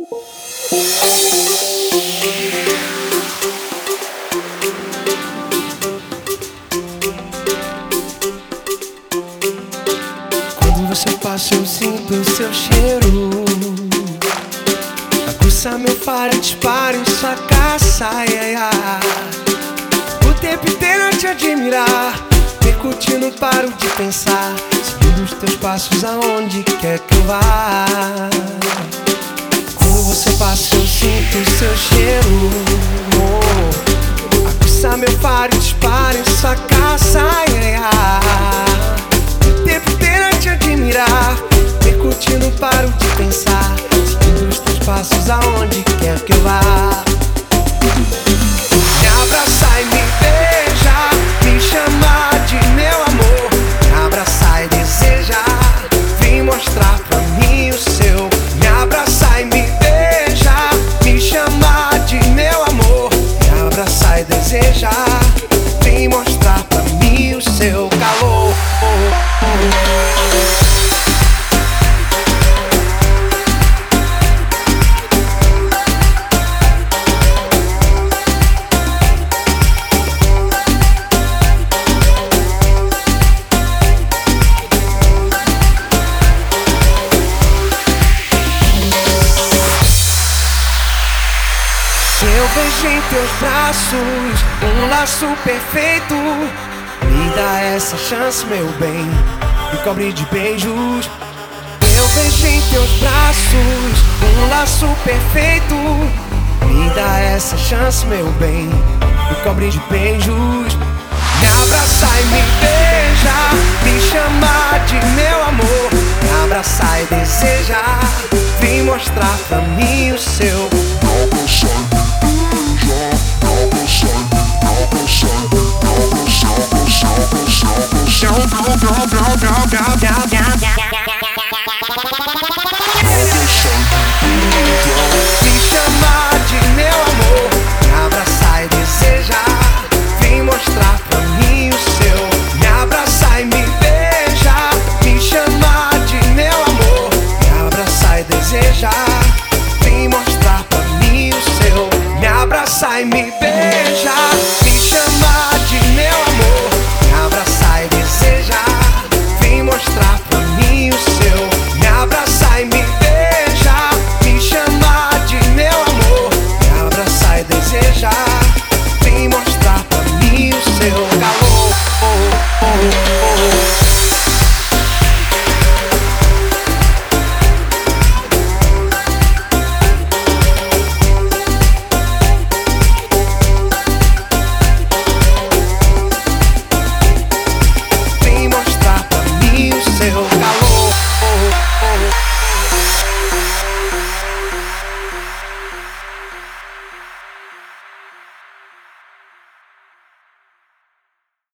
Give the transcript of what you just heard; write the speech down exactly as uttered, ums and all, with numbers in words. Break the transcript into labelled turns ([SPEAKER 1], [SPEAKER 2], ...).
[SPEAKER 1] Quando você passa eu sinto o seu cheiro, aguça meu faro e disparo em sua caça, ai, ai, ai. O tempo inteiro a te admirar, percutindo, não paro de pensar, seguindo os teus passos aonde quer que eu vá. Quando você passa eu sinto o seu cheiro, oh, aguça meu faro e disparo em sua caça, ai, ai, ai. O tempo inteiro a te admirar, percutindo, não paro de pensar, seguindo os teus passos aonde quer que eu vá. Me abraça e me beija, me chama de meu amor. Me abraça e deseja, vem mostrar pra mim o seu. Me abraça e me beija, me chama de meu amor. Me abraça e deseja, vem mostrar pra mim o seu calor. Eu vejo em teus braços um laço perfeito. Me dá essa chance, meu bem, me cobre de beijos. Eu vejo em teus braços um laço perfeito. Me dá essa chance, meu bem, me cobre de beijos. Me abraça e me beija, me chama de meu amor. Me abraça e deseja, vem mostrar pra mim o seu. Me chama de meu amor, me abraça e deseja, vem mostrar pra mim o seu. Me abraça e me beija, me chama de meu amor, me abraça e deseja.